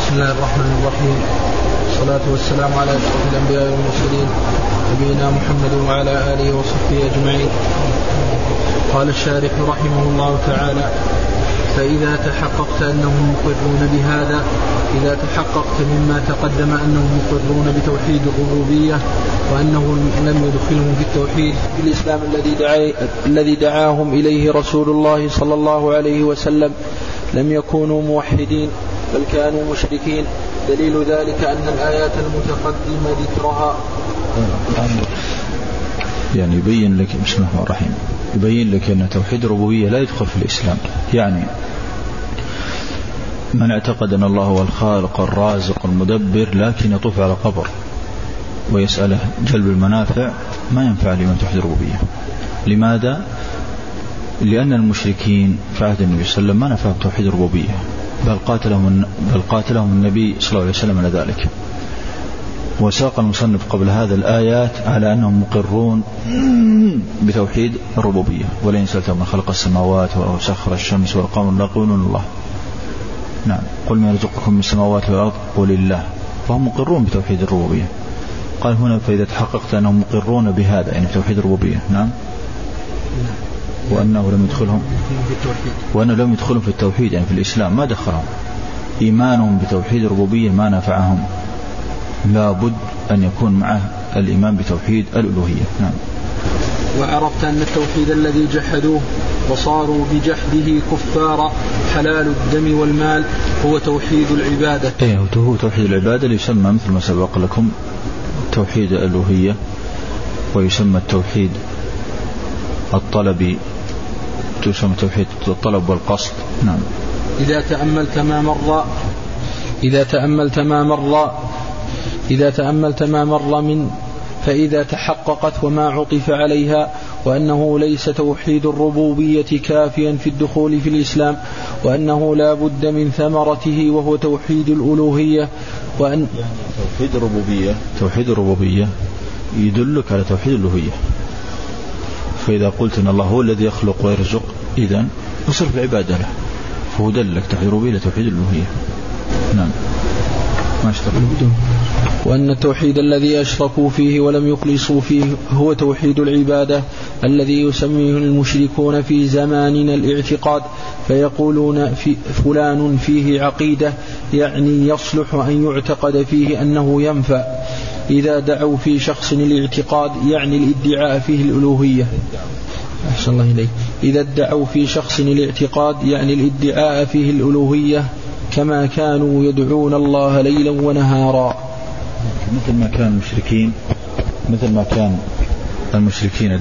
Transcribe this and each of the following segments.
بسم الله الرحمن الرحيم، والصلاة والسلام على أشرف الأنبياء والمرسلين نبينا محمد وعلى آله وصحبه أجمعين. قال الشارح رحمه الله تعالى: فإذا تحققت أنهم مقرون بهذا، إذا تحققت مما تقدم أنهم مقرون بتوحيد الربوبية وأنه لم يدخلهم في التوحيد في الإسلام الذي دعاهم إليه رسول الله صلى الله عليه وسلم، لم يكونوا موحدين بل كانوا مشركين. دليل ذلك أن الآيات المتقدمة ذكرها يعني يبين لك، بسم الله الرحمن الرحيم، يبين لك أن توحيد الربوبية لا يدخل في الإسلام. يعني من اعتقد أن الله هو الخالق الرازق المدبر لكن يطوف على قبر ويسأله جلب المنافع، ما ينفع لمن توحيد الربوبية. لماذا؟ لأن المشركين في عهد النبي صلى الله عليه وسلم ما نفعهم توحيد الربوبية، بل قاتلهم النبي صلى الله عليه وسلم على ذلك. وساق المصنف قبل هذا الآيات على أنهم مقرون بتوحيد الربوبية. ولئن سألتهم من خلق السماوات وسخر الشمس والقمر ليقولون الله. نعم، قل من يرزقكم من السماوات والأرض قل الله. فهم مقرون بتوحيد الربوبية. قال هنا: فإذا تحققت أنهم مقرون بهذا، يعني توحيد الربوبية. نعم، وأنه لم يدخلهم في التوحيد، يعني في الإسلام ما دخلهم. إيمانهم بتوحيد الربوبية ما نفعهم، لا بد أن يكون معه الإيمان بتوحيد الألوهية. نعم. وعرفت أن التوحيد الذي جحدوه وصاروا بجحده كفارا حلال الدم والمال هو توحيد العبادة. هو توحيد العبادة اللي يسمى مثل ما سبق لكم توحيد الألوهية، ويسمى التوحيد الطلبي، تسمى توحيد الطلب والقصد. نعم. إذا تأملت ما مر من فإذا تحققت وما عطف عليها، وأنه ليس توحيد الربوبية كافيا في الدخول في الإسلام، وأنه لا بد من ثمرته وهو توحيد الألوهية. وأن يعني توحيد الربوبية يدلك على توحيد الألوهية. فإذا قلت إن الله هو الذي يخلق ويرزق، إذن يصرف العبادة له، فهو دلك توحيد الربوبية لتوحيد الألوهية. نعم. ما اشتغلوا. وأن التوحيد الذي أشركوا فيه ولم يخلصوا فيه هو توحيد العبادة الذي يسميه المشركون في زماننا الاعتقاد، فيقولون فلان فيه عقيدة، يعني يصلح أن يعتقد فيه أنه ينفع. إذا دعوا في شخص الاعتقاد يعني الادعاء فيه الألوهية. أحسن الله إليك. إذا ادعوا في شخص الاعتقاد يعني الادعاء فيه الألوهية، كما كانوا يدعون الله ليلا ونهارا. مثل ما كان المشركين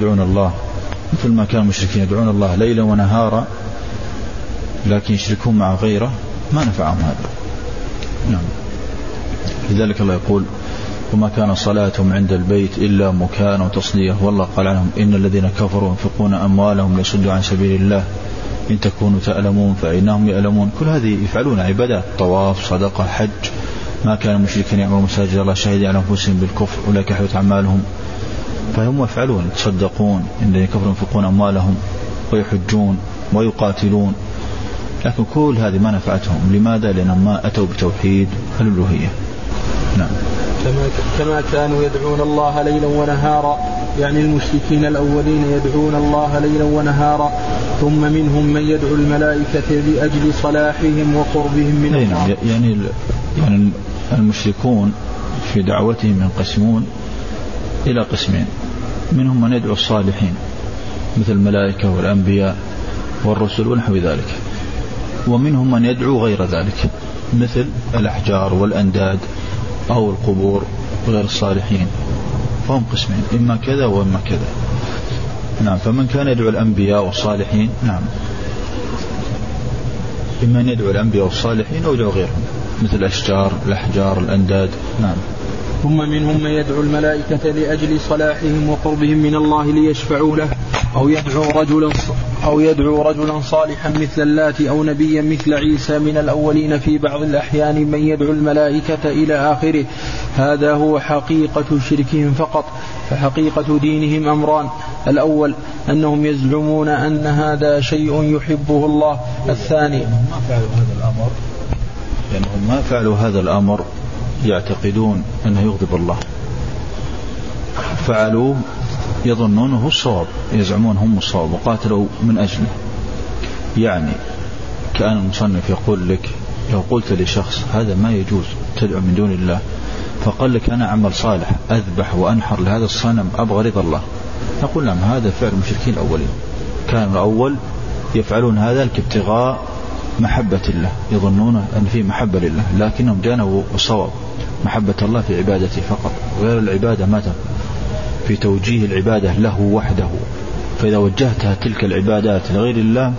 يدعون الله ليلا ونهارا، لكن يشركون مع غيره ما نفعهم هذا. نعم. لذلك الله يقول: وما كان صلاتهم عند البيت إلا مكاء وتصدية. والله قال عنهم: إن الذين كفروا ينفقون أموالهم ليصدوا عن سبيل الله إن تكونوا تألمون فإنهم يألمون. كل هذه يفعلون عبادات، طواف، صدقة، حج. ما كان المشركين يعملون مساجد الله شهد على أنفسهم بالكفر أولئك حبطت أعمالهم. فهم يفعلون، يتصدقون، إن الذين كفروا ينفقون أموالهم ويحجون ويقاتلون، لكن كل هذه ما نفعتهم. لماذا؟ لأنهم ما أتوا بتوحيد الألوهية. نعم. كما كانوا يدعون الله ليلا ونهارا، يعني المشركين الأولين يدعون الله ليلا ونهارا، ثم منهم من يدعو الملائكة لأجل صلاحهم وقربهم من الله. يعني المشركون في دعوتهم ينقسمون إلى قسمين: منهم من يدعو الصالحين مثل الملائكة والأنبياء والرسل ونحو ذلك، ومنهم من يدعو غير ذلك مثل الأحجار والأنداد أو القبور وغير الصالحين. فهم قسمين، إما كذا وإما كذا. نعم. فمن كان يدعو الأنبياء والصالحين، نعم، إما أن يدعو الأنبياء والصالحين أو يدعو غيرهم مثل الأحجار الأنداد. نعم. ثم منهم من يدعو الملائكة لأجل صلاحهم وقربهم من الله ليشفعوا له، أو يدعو رجلا صالحا مثل اللات، أو نبيا مثل عيسى من الأولين. في بعض الأحيان من يدعو الملائكة إلى آخره. هذا هو حقيقة شركهم فقط. فحقيقة دينهم أمران: الأول أنهم يزعمون أن هذا شيء يحبه الله. الثاني ما فعلوا هذا الأمر لأنهم ما فعلوا هذا الأمر يعتقدون أنه يغضب الله، فعلوا يظنونه الصواب، يزعمون هم الصواب وقاتلوا من أجله. يعني كأن المصنف يقول لك لو قلت لشخص هذا ما يجوز تدعو من دون الله، فقال لك أنا عمل صالح أذبح وأنحر لهذا الصنم أبغى رضا الله، نقول لهم هذا فعل المشركين الأولين، كانوا الأول يفعلون هذا ابتغاء محبة الله، يظنون أن فيه محبة لله، لكنهم جانبوا الصواب محبة الله في عبادته فقط، غير العبادة ما تنفع في توجيه العبادة له وحده. فإذا وجهتها تلك العبادات لغير الله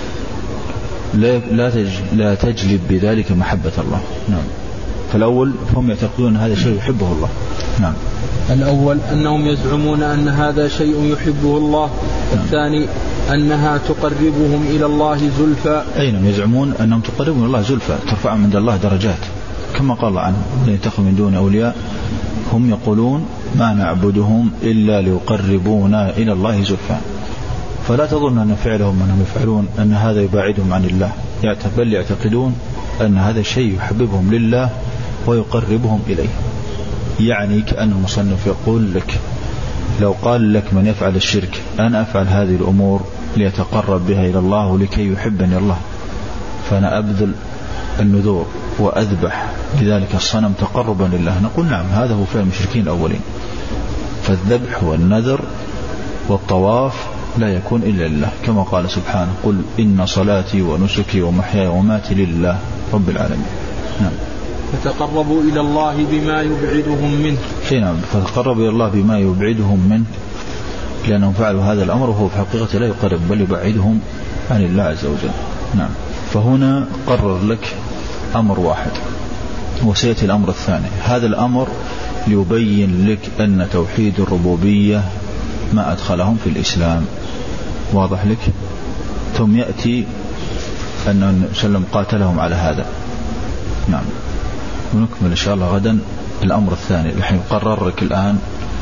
لا تجلب بذلك محبة الله. نعم. فالأول هم يعتقدون هذا شيء يحبه الله. نعم. الأول أنهم يزعمون أن هذا شيء يحبه الله. نعم. الثاني أنها تقربهم إلى الله زلفى. أينهم يزعمون أنهم تقربهم إلى الله زلفى، ترفعهم عند الله درجات، كما قال عنهم لن يتخذوا من دون أولياء، هم يقولون ما نعبدهم إلا ليقربونا إلى الله زلفى. فلا تظن أن فعلهم أنهم يفعلون أن هذا يباعدهم عن الله، بل يعتقدون أن هذا الشيء يحببهم لله ويقربهم إليه. يعني كأن المصنف يقول لك لو قال لك من يفعل الشرك أنا أفعل هذه الأمور ليتقرب بها إلى الله ولكي يحبني الله، فأنا أبذل النذور وأذبح لذلك الصنم تقربا لله، نقول نعم هذا هو فعل المشركين الأولين. فالذبح والنذر والطواف لا يكون إلا لله، كما قال سبحانه قل إن صلاتي ونسكي ومحياي وماتي لله رب العالمين. نعم. فتقربوا إلى الله بما يبعدهم منه. نعم. فتقربوا إلى الله بما يبعدهم منه، لأنهم فعلوا هذا الأمر وهو في حقيقة لا يقرب بل يبعدهم عن الله عز وجل. نعم. فهنا قرر لك أمر واحد وسيأتي الأمر الثاني. هذا الأمر ليبين لك أن توحيد الربوبية ما أدخلهم في الإسلام، واضح لك. ثم يأتي أن النبي صلى الله عليه وسلم قاتلهم على هذا. نعم. ونكمل إن شاء الله غدا الأمر الثاني. الحين قرر لك الآن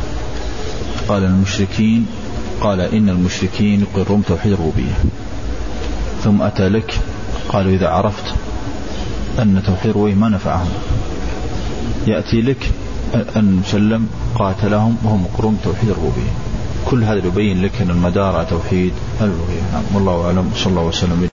قال المشركين، قال إن المشركين يقرون توحيد الربوبية، ثم أتى لك قالوا إذا عرفت أن توحيد الربوبية ما نفعهم، يأتي لك أن سلم قاتلهم وهم يقرون توحيد الربوبية. كل هذا يبين لك أن المدار على توحيد الربوبية. والله أعلم. صلى الله وسلم.